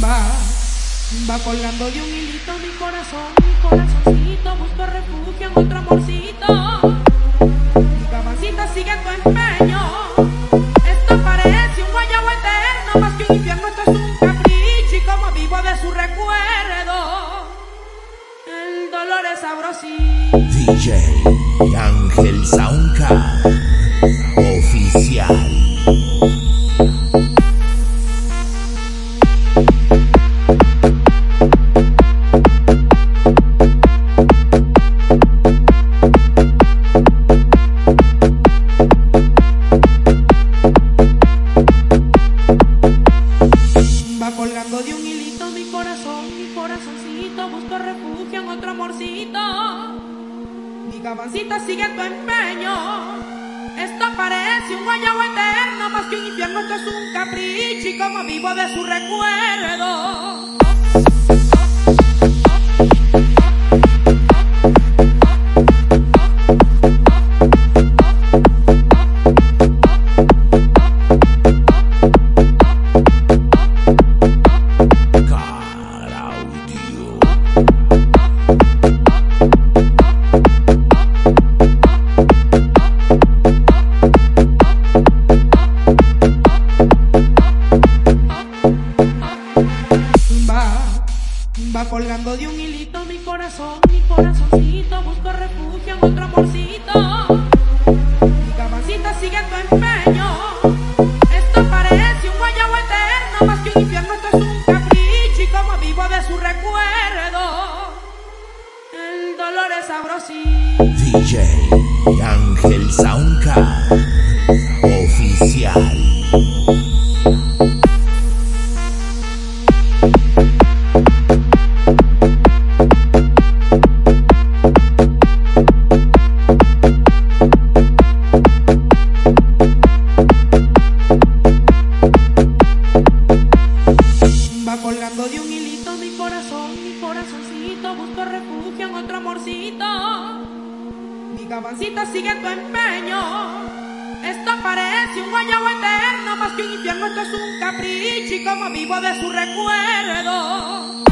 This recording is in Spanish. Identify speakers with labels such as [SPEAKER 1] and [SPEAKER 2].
[SPEAKER 1] Va colgando de un hilito mi corazoncito busco refugio en otro amorcito. Mi cabancita sigue en tu empeño. Esto parece un guayabo eterno, más que un infierno, esto es un capricho y como vivo de su recuerdo. El dolor es sabrosito.
[SPEAKER 2] DJ Ángel Soundcard Oficial.
[SPEAKER 1] Colgando de un hilito mi corazoncito busco refugio en otro amorcito. Mi cabancita sigue en tu empeño. Esto parece un guayabo eterno, más que un infierno, esto es un capricho y como vivo de su recuerdo. Va colgando de un hilito mi corazoncito busco refugio en otro amorcito. Mi cabancita sigue en tu empeño. Esto parece un guayabo eterno, más que un infierno, esto es un capricho y como vivo de su recuerdo. El dolor es sabrosito.
[SPEAKER 2] DJ Ángel Soundcard Oficial.
[SPEAKER 1] Colgando de un hilito mi corazoncito busco refugio en otro amorcito. Mi cabancita sigue en tu empeño. Esto parece un guayabo eterno, más que un infierno, esto es un capricho y como vivo de su recuerdo.